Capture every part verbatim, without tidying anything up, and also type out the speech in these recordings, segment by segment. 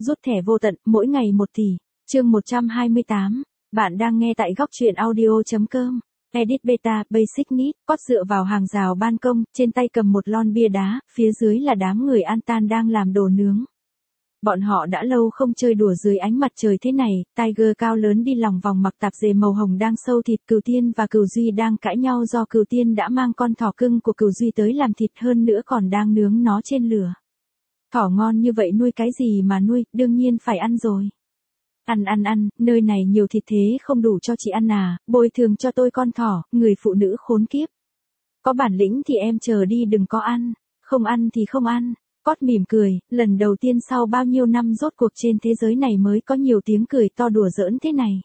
rút thẻ vô tận, mỗi ngày một tỷ. Chương một trăm hai mươi tám. Bạn đang nghe tại góc truyện audio.com. Edit Beta, Basic Need, Cốt dựa vào hàng rào ban công, trên tay cầm một lon bia đá, phía dưới là đám người Antan đang làm đồ nướng. Bọn họ đã lâu không chơi đùa dưới ánh mặt trời thế này, Tiger cao lớn đi lòng vòng mặc tạp dề màu hồng đang sâu thịt, Cửu Tiên và Cửu Duy đang cãi nhau do Cửu Tiên đã mang con thỏ cưng của Cửu Duy tới làm thịt, hơn nữa còn đang nướng nó trên lửa. Thỏ ngon như vậy nuôi cái gì mà nuôi, đương nhiên phải ăn rồi. Ăn ăn ăn, nơi này nhiều thịt thế không đủ cho chị ăn à, bồi thường cho tôi con thỏ, người phụ nữ khốn kiếp. Có bản lĩnh thì em chờ đi, đừng có ăn, không ăn thì không ăn. Cốt mỉm cười, lần đầu tiên sau bao nhiêu năm rốt cuộc trên thế giới này mới có nhiều tiếng cười to đùa giỡn thế này.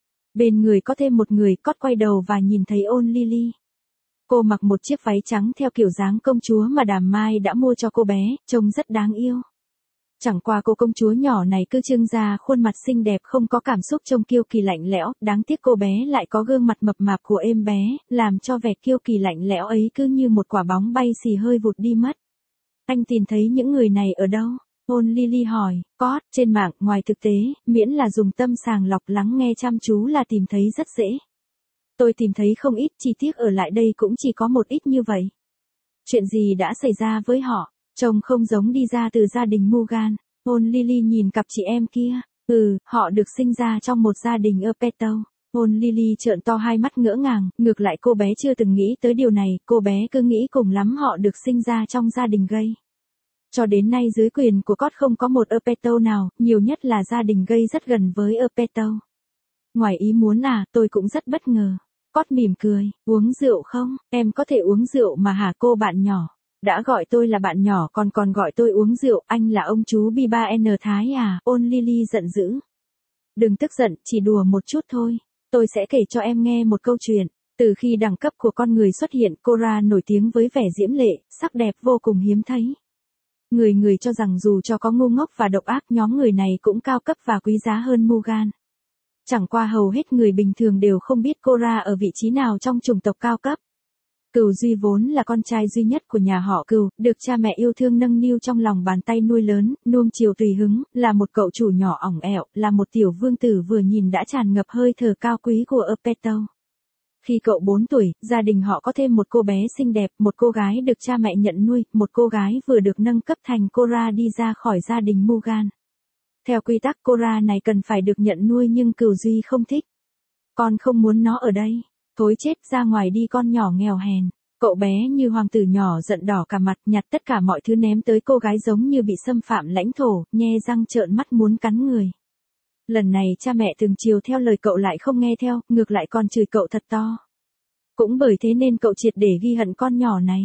Bên người có thêm một người, Cốt quay đầu và nhìn thấy Ôn Lily. Cô mặc một chiếc váy trắng theo kiểu dáng công chúa mà Đàm Mai đã mua cho cô bé, trông rất đáng yêu. Chẳng qua cô công chúa nhỏ này cứ trưng ra khuôn mặt xinh đẹp không có cảm xúc, trông kiêu kỳ lạnh lẽo, đáng tiếc cô bé lại có gương mặt mập mạp của em bé, làm cho vẻ kiêu kỳ lạnh lẽo ấy cứ như một quả bóng bay xì hơi vụt đi mất. Anh tìm thấy những người này ở đâu? Ôn Lily hỏi. Cốt, trên mạng, ngoài thực tế, miễn là dùng tâm sàng lọc lắng nghe chăm chú là tìm thấy rất dễ. Tôi tìm thấy không ít, chi tiết ở lại đây cũng chỉ có một ít như vậy. Chuyện gì đã xảy ra với họ? Trông không giống đi ra từ gia đình Mugan. Ôn Lily nhìn cặp chị em kia. Ừ, họ được sinh ra trong một gia đình ở Peto. Ôn Lily trợn to hai mắt ngỡ ngàng, ngược lại cô bé chưa từng nghĩ tới điều này, cô bé cứ nghĩ cùng lắm họ được sinh ra trong gia đình gay. Cho đến nay dưới quyền của Cốt không có một Epeto nào, nhiều nhất là gia đình gay rất gần với Epeto. Ngoài ý muốn à, tôi cũng rất bất ngờ. Cốt mỉm cười, uống rượu không? Em có thể uống rượu mà hả cô bạn nhỏ? Đã gọi tôi là bạn nhỏ còn còn gọi tôi uống rượu, anh là ông chú B ba N Thái à? Ôn Lily giận dữ. Đừng tức giận, chỉ đùa một chút thôi. Tôi sẽ kể cho em nghe một câu chuyện. Từ khi đẳng cấp của con người xuất hiện, Korra nổi tiếng với vẻ diễm lệ, sắc đẹp vô cùng hiếm thấy. Người người cho rằng dù cho có ngu ngốc và độc ác, nhóm người này cũng cao cấp và quý giá hơn Mugan. Chẳng qua hầu hết người bình thường đều không biết Korra ở vị trí nào trong chủng tộc cao cấp. Cửu Duy vốn là con trai duy nhất của nhà họ Cửu, được cha mẹ yêu thương nâng niu trong lòng bàn tay nuôi lớn, nuông chiều tùy hứng, là một cậu chủ nhỏ ỏng ẻo, là một tiểu vương tử vừa nhìn đã tràn ngập hơi thở cao quý của Epeto. Khi cậu bốn tuổi, gia đình họ có thêm một cô bé xinh đẹp, một cô gái được cha mẹ nhận nuôi, một cô gái vừa được nâng cấp thành Korra đi ra khỏi gia đình Mugan. Theo quy tắc Korra này cần phải được nhận nuôi nhưng Cửu Duy không thích. Con không muốn nó ở đây. Thối chết, ra ngoài đi con nhỏ nghèo hèn. Cậu bé như hoàng tử nhỏ giận đỏ cả mặt, nhặt tất cả mọi thứ ném tới cô gái giống như bị xâm phạm lãnh thổ, nhe răng trợn mắt muốn cắn người. Lần này cha mẹ từng chiều theo lời cậu lại không nghe theo, ngược lại còn chửi cậu thật to. Cũng bởi thế nên cậu triệt để ghi hận con nhỏ này.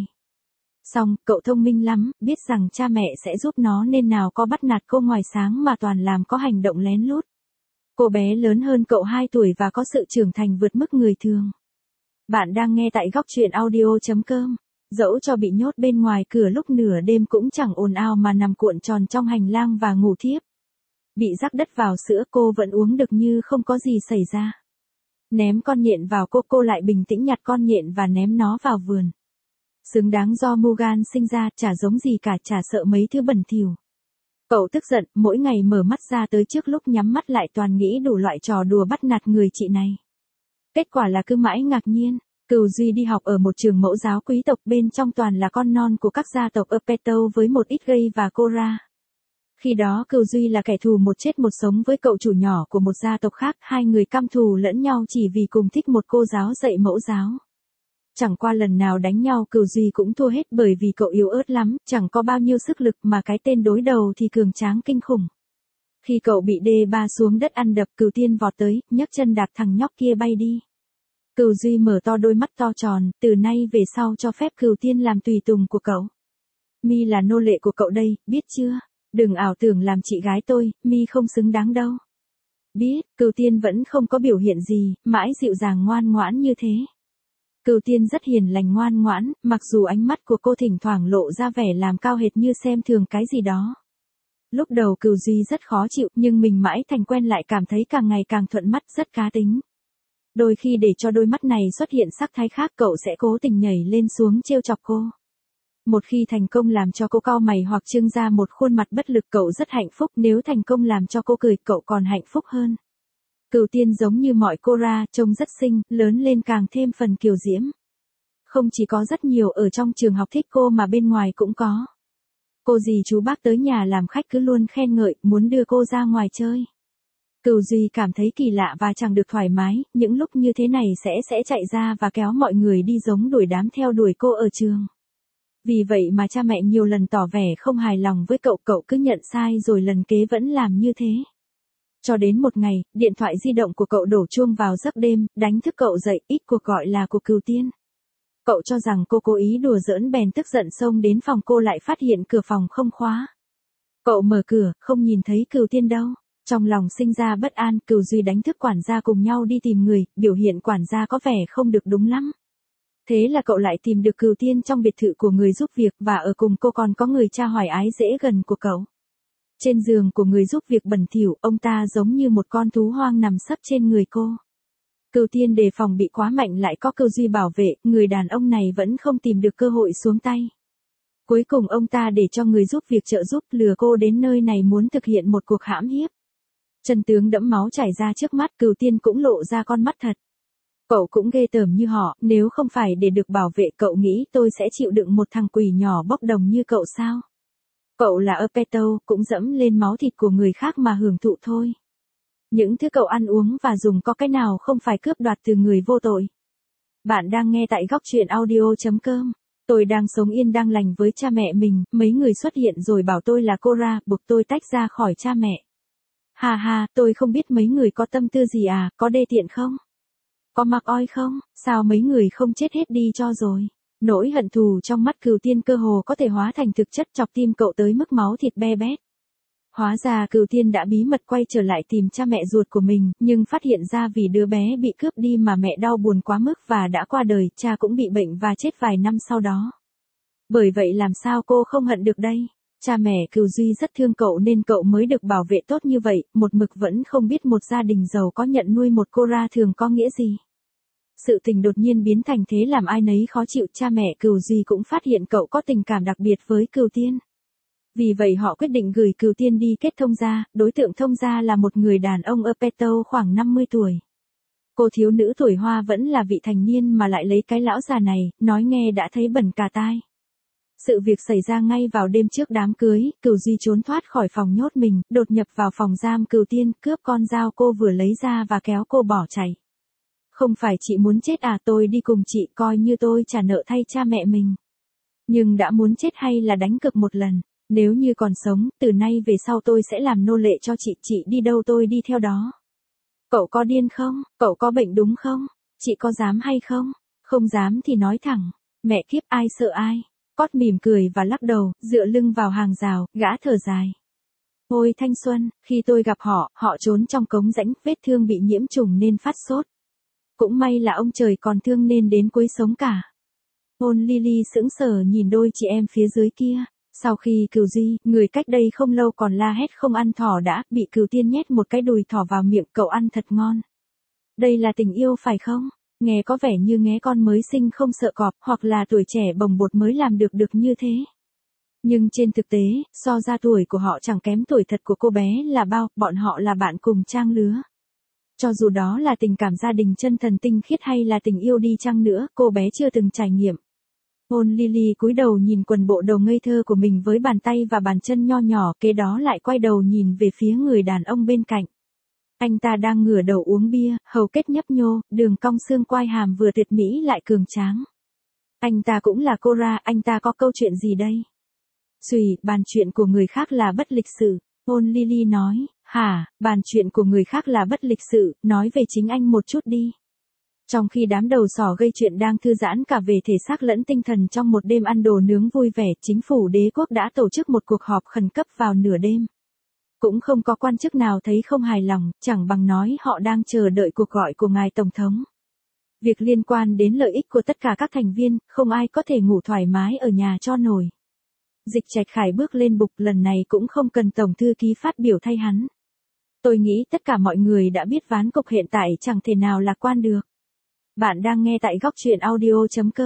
Xong, cậu thông minh lắm, biết rằng cha mẹ sẽ giúp nó nên nào có bắt nạt cô ngoài sáng mà toàn làm có hành động lén lút. Cô bé lớn hơn cậu hai tuổi và có sự trưởng thành vượt mức người thường. Bạn đang nghe tại góc truyện audio.com. Dẫu cho bị nhốt bên ngoài cửa lúc nửa đêm cũng chẳng ồn ào mà nằm cuộn tròn trong hành lang và ngủ thiếp. Bị rắc đất vào sữa cô vẫn uống được như không có gì xảy ra. Ném con nhện vào cô, cô lại bình tĩnh nhặt con nhện và ném nó vào vườn. Xứng đáng do Mugan sinh ra, chả giống gì cả, chả sợ mấy thứ bẩn thỉu. Cậu tức giận, mỗi ngày mở mắt ra tới trước lúc nhắm mắt lại toàn nghĩ đủ loại trò đùa bắt nạt người chị này. Kết quả là cứ mãi ngạc nhiên. Cửu Duy đi học ở một trường mẫu giáo quý tộc, bên trong toàn là con non của các gia tộc Epeto với một ít gay và Korra. Khi đó Cửu Duy là kẻ thù một chết một sống với cậu chủ nhỏ của một gia tộc khác, hai người căm thù lẫn nhau chỉ vì cùng thích một cô giáo dạy mẫu giáo. Chẳng qua lần nào đánh nhau Cửu Duy cũng thua hết bởi vì cậu yếu ớt lắm, chẳng có bao nhiêu sức lực mà cái tên đối đầu thì cường tráng kinh khủng. Khi cậu bị đê ba xuống đất ăn đập, Cửu Tiên vọt tới, nhấc chân đạp thằng nhóc kia bay đi. Cửu Duy mở to đôi mắt to tròn, từ nay về sau cho phép Cửu Tiên làm tùy tùng của cậu. Mi là nô lệ của cậu đây, biết chưa? Đừng ảo tưởng làm chị gái tôi, Mi không xứng đáng đâu. Biết, Cửu Tiên vẫn không có biểu hiện gì, mãi dịu dàng ngoan ngoãn như thế. Cửu Tiên rất hiền lành ngoan ngoãn, mặc dù ánh mắt của cô thỉnh thoảng lộ ra vẻ làm cao hệt như xem thường cái gì đó. Lúc đầu Cửu Duy rất khó chịu, nhưng mình mãi thành quen lại cảm thấy càng ngày càng thuận mắt, rất cá tính. Đôi khi để cho đôi mắt này xuất hiện sắc thái khác, cậu sẽ cố tình nhảy lên xuống trêu chọc cô. Một khi thành công làm cho cô cau mày hoặc trưng ra một khuôn mặt bất lực cậu rất hạnh phúc, nếu thành công làm cho cô cười cậu còn hạnh phúc hơn. Cửu Tiên giống như mọi cô ra, trông rất xinh, lớn lên càng thêm phần kiều diễm. Không chỉ có rất nhiều ở trong trường học thích cô mà bên ngoài cũng có. Cô dì chú bác tới nhà làm khách cứ luôn khen ngợi, muốn đưa cô ra ngoài chơi. Cửu Duy cảm thấy kỳ lạ và chẳng được thoải mái, những lúc như thế này sẽ sẽ chạy ra và kéo mọi người đi giống đuổi đám theo đuổi cô ở trường. Vì vậy mà cha mẹ nhiều lần tỏ vẻ không hài lòng với cậu, cậu cứ nhận sai rồi lần kế vẫn làm như thế. Cho đến một ngày, điện thoại di động của cậu đổ chuông vào giấc đêm, đánh thức cậu dậy, ít cuộc gọi là của Cửu Tiên. Cậu cho rằng cô cố ý đùa giỡn bèn tức giận xông đến phòng cô lại phát hiện cửa phòng không khóa. Cậu mở cửa, không nhìn thấy Cửu Tiên đâu. Trong lòng sinh ra bất an, Cửu Duy đánh thức quản gia cùng nhau đi tìm người, biểu hiện quản gia có vẻ không được đúng lắm. Thế là cậu lại tìm được Cửu Tiên trong biệt thự của người giúp việc và ở cùng cô còn có người cha hoài ái dễ gần của cậu. Trên giường của người giúp việc bẩn thỉu, ông ta giống như một con thú hoang nằm sấp trên người cô. Cửu Tiên đề phòng bị quá mạnh lại có Cửu Duy bảo vệ, người đàn ông này vẫn không tìm được cơ hội xuống tay. Cuối cùng ông ta để cho người giúp việc trợ giúp lừa cô đến nơi này muốn thực hiện một cuộc hãm hiếp. Chân tướng đẫm máu chảy ra trước mắt, Cửu Tiên cũng lộ ra con mắt thật. Cậu cũng ghê tởm như họ, nếu không phải để được bảo vệ cậu nghĩ tôi sẽ chịu đựng một thằng quỷ nhỏ bốc đồng như cậu sao? Cậu là Apeto, cũng dẫm lên máu thịt của người khác mà hưởng thụ thôi. Những thứ cậu ăn uống và dùng có cái nào không phải cướp đoạt từ người vô tội. Bạn đang nghe tại góc truyện audio chấm com. Tôi đang sống yên đang lành với cha mẹ mình, mấy người xuất hiện rồi bảo tôi là cô ra, buộc tôi tách ra khỏi cha mẹ. Hà hà, tôi không biết mấy người có tâm tư gì à, có đê tiện không? Có mặc oi không, sao mấy người không chết hết đi cho rồi? Nỗi hận thù trong mắt Cửu Tiên cơ hồ có thể hóa thành thực chất chọc tim cậu tới mức máu thịt be bét. Hóa ra Cửu Tiên đã bí mật quay trở lại tìm cha mẹ ruột của mình, nhưng phát hiện ra vì đứa bé bị cướp đi mà mẹ đau buồn quá mức và đã qua đời, cha cũng bị bệnh và chết vài năm sau đó. Bởi vậy làm sao cô không hận được đây? Cha mẹ Cửu Duy rất thương cậu nên cậu mới được bảo vệ tốt như vậy, một mực vẫn không biết một gia đình giàu có nhận nuôi một cô ra thường có nghĩa gì. Sự tình đột nhiên biến thành thế làm ai nấy khó chịu, cha mẹ Cửu Duy cũng phát hiện cậu có tình cảm đặc biệt với Cửu Tiên. Vì vậy họ quyết định gửi Cửu Tiên đi kết thông gia, đối tượng thông gia là một người đàn ông Apeto khoảng năm mươi tuổi. Cô thiếu nữ tuổi hoa vẫn là vị thành niên mà lại lấy cái lão già này, nói nghe đã thấy bẩn cả tai. Sự việc xảy ra ngay vào đêm trước đám cưới, Cửu Duy trốn thoát khỏi phòng nhốt mình, đột nhập vào phòng giam Cửu Tiên, cướp con dao cô vừa lấy ra và kéo cô bỏ chạy. Không phải chị muốn chết à, tôi đi cùng chị coi như tôi trả nợ thay cha mẹ mình. Nhưng đã muốn chết hay là đánh cược một lần, nếu như còn sống, từ nay về sau tôi sẽ làm nô lệ cho chị, chị đi đâu tôi đi theo đó. Cậu có điên không, cậu có bệnh đúng không, chị có dám hay không, không dám thì nói thẳng, mẹ kiếp ai sợ ai. Cót mỉm cười và lắc đầu, dựa lưng vào hàng rào, gã thở dài. Ôi thanh xuân, khi tôi gặp họ, họ trốn trong cống rãnh, vết thương bị nhiễm trùng nên phát sốt. Cũng may là ông trời còn thương nên đến cuối sống cả. Ôn Lily sững sờ nhìn đôi chị em phía dưới kia. Sau khi Cửu Duy, người cách đây không lâu còn la hét không ăn thỏ đã, bị Cửu Tiên nhét một cái đùi thỏ vào miệng, cậu ăn thật ngon. Đây là tình yêu phải không? Nghe có vẻ như nghé con mới sinh không sợ cọp, hoặc là tuổi trẻ bồng bột mới làm được được như thế. Nhưng trên thực tế, so ra tuổi của họ chẳng kém tuổi thật của cô bé là bao, bọn họ là bạn cùng trang lứa. Cho dù đó là tình cảm gia đình chân thần tinh khiết hay là tình yêu đi chăng nữa, cô bé chưa từng trải nghiệm. Ôn Lily cúi đầu nhìn quần bộ đầu ngây thơ của mình với bàn tay và bàn chân nho nhỏ, kế đó lại quay đầu nhìn về phía người đàn ông bên cạnh. Anh ta đang ngửa đầu uống bia, hầu kết nhấp nhô, đường cong xương quai hàm vừa tuyệt mỹ lại cường tráng. Anh ta cũng là cô ra, anh ta có câu chuyện gì đây? Xùy, bàn chuyện của người khác là bất lịch sự, Ôn Lily nói, hả, bàn chuyện của người khác là bất lịch sự, nói về chính anh một chút đi. Trong khi đám đầu sỏ gây chuyện đang thư giãn cả về thể xác lẫn tinh thần trong một đêm ăn đồ nướng vui vẻ, chính phủ đế quốc đã tổ chức một cuộc họp khẩn cấp vào nửa đêm. Cũng không có quan chức nào thấy không hài lòng, chẳng bằng nói họ đang chờ đợi cuộc gọi của ngài Tổng thống. Việc liên quan đến lợi ích của tất cả các thành viên, không ai có thể ngủ thoải mái ở nhà cho nổi. Dịch Trạch Khải bước lên bục, lần này cũng không cần Tổng thư ký phát biểu thay hắn. Tôi nghĩ tất cả mọi người đã biết ván cục hiện tại chẳng thể nào lạc quan được. Bạn đang nghe tại góc truyện audio chấm com.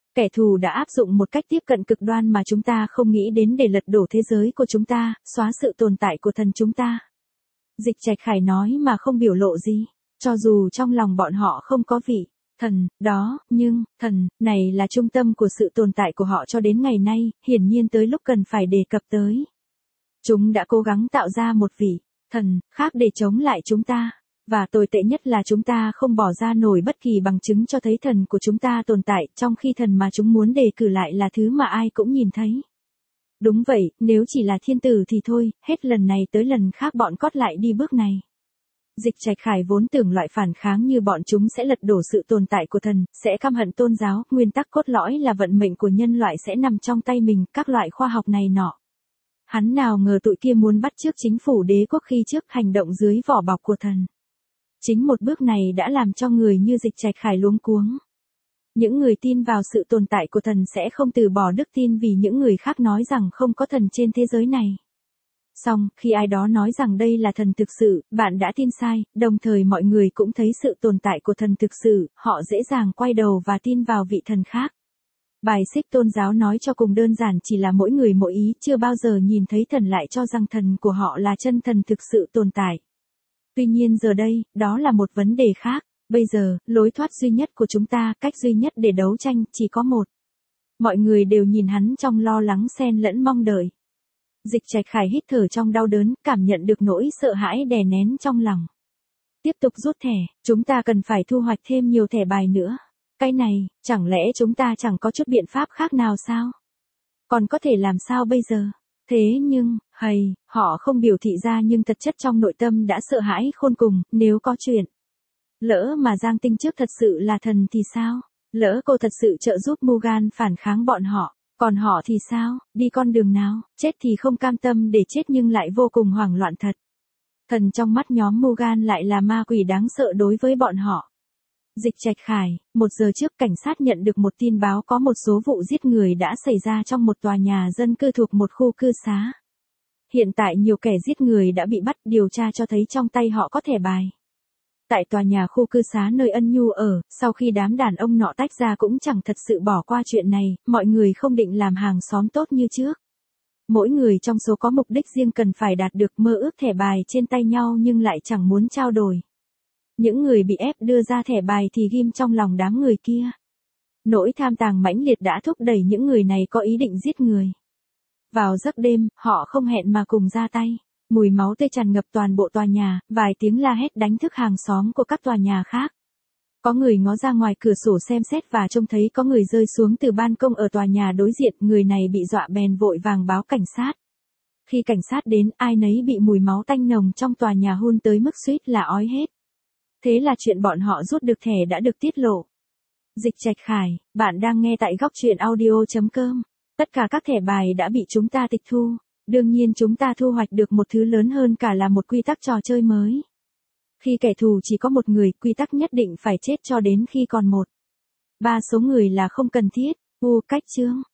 Kẻ thù đã áp dụng một cách tiếp cận cực đoan mà chúng ta không nghĩ đến để lật đổ thế giới của chúng ta, xóa sự tồn tại của thần chúng ta. Dịch Trạch Khải nói mà không biểu lộ gì, cho dù trong lòng bọn họ không có vị thần đó, nhưng thần này là trung tâm của sự tồn tại của họ cho đến ngày nay, hiển nhiên tới lúc cần phải đề cập tới. Chúng đã cố gắng tạo ra một vị thần khác để chống lại chúng ta, và tồi tệ nhất là chúng ta không bỏ ra nổi bất kỳ bằng chứng cho thấy thần của chúng ta tồn tại, trong khi thần mà chúng muốn đề cử lại là thứ mà ai cũng nhìn thấy. Đúng vậy, nếu chỉ là thiên tử thì thôi, hết lần này tới lần khác bọn cót lại đi bước này. Dịch Trạch Khải vốn tưởng loại phản kháng như bọn chúng sẽ lật đổ sự tồn tại của thần, sẽ căm hận tôn giáo, nguyên tắc cốt lõi là vận mệnh của nhân loại sẽ nằm trong tay mình, các loại khoa học này nọ. Hắn nào ngờ tụi kia muốn bắt chước chính phủ đế quốc khi trước hành động dưới vỏ bọc của thần. Chính một bước này đã làm cho người như Dịch Trạch Khải luống cuống. Những người tin vào sự tồn tại của thần sẽ không từ bỏ đức tin vì những người khác nói rằng không có thần trên thế giới này. Song, khi ai đó nói rằng đây là thần thực sự, bạn đã tin sai, đồng thời mọi người cũng thấy sự tồn tại của thần thực sự, họ dễ dàng quay đầu và tin vào vị thần khác. Bài xích tôn giáo nói cho cùng đơn giản chỉ là mỗi người mỗi ý, chưa bao giờ nhìn thấy thần lại cho rằng thần của họ là chân thần thực sự tồn tại. Tuy nhiên giờ đây, đó là một vấn đề khác. Bây giờ, lối thoát duy nhất của chúng ta, cách duy nhất để đấu tranh, chỉ có một. Mọi người đều nhìn hắn trong lo lắng xen lẫn mong đợi. Dịch Trạch Khải hít thở trong đau đớn, cảm nhận được nỗi sợ hãi đè nén trong lòng. Tiếp tục rút thẻ, chúng ta cần phải thu hoạch thêm nhiều thẻ bài nữa. Cái này, chẳng lẽ chúng ta chẳng có chút biện pháp khác nào sao? Còn có thể làm sao bây giờ? Thế nhưng, hầy, họ không biểu thị ra nhưng thật chất trong nội tâm đã sợ hãi khôn cùng, nếu có chuyện. Lỡ mà Giang Tinh trước thật sự là thần thì sao? Lỡ cô thật sự trợ giúp Mugan phản kháng bọn họ, còn họ thì sao? Đi con đường nào? Chết thì không cam tâm để chết nhưng lại vô cùng hoảng loạn thật. Thần trong mắt nhóm Mugan lại là ma quỷ đáng sợ đối với bọn họ. Dịch Trạch Khải, một giờ trước cảnh sát nhận được một tin báo có một số vụ giết người đã xảy ra trong một tòa nhà dân cư thuộc một khu cư xá. Hiện tại nhiều kẻ giết người đã bị bắt, điều tra cho thấy trong tay họ có thẻ bài. Tại tòa nhà khu cư xá nơi Ân Nhu ở, sau khi đám đàn ông nọ tách ra cũng chẳng thật sự bỏ qua chuyện này, mọi người không định làm hàng xóm tốt như trước. Mỗi người trong số có mục đích riêng cần phải đạt được, mơ ước thẻ bài trên tay nhau nhưng lại chẳng muốn trao đổi. Những người bị ép đưa ra thẻ bài thì ghim trong lòng đám người kia. Nỗi tham tàng mãnh liệt đã thúc đẩy những người này có ý định giết người. Vào giấc đêm, họ không hẹn mà cùng ra tay. Mùi máu tươi tràn ngập toàn bộ tòa nhà, vài tiếng la hét đánh thức hàng xóm của các tòa nhà khác. Có người ngó ra ngoài cửa sổ xem xét và trông thấy có người rơi xuống từ ban công ở tòa nhà đối diện, người này bị dọa bèn vội vàng báo cảnh sát. Khi cảnh sát đến, ai nấy bị mùi máu tanh nồng trong tòa nhà hun tới mức suýt là ói hết. Thế là chuyện bọn họ rút được thẻ đã được tiết lộ. Dịch Trạch Khải, bạn đang nghe tại góc truyện audio chấm com. Tất cả các thẻ bài đã bị chúng ta tịch thu. Đương nhiên chúng ta thu hoạch được một thứ lớn hơn cả là một quy tắc trò chơi mới. Khi kẻ thù chỉ có một người, quy tắc nhất định phải chết cho đến khi còn một. Ba số người là không cần thiết. U cách chương.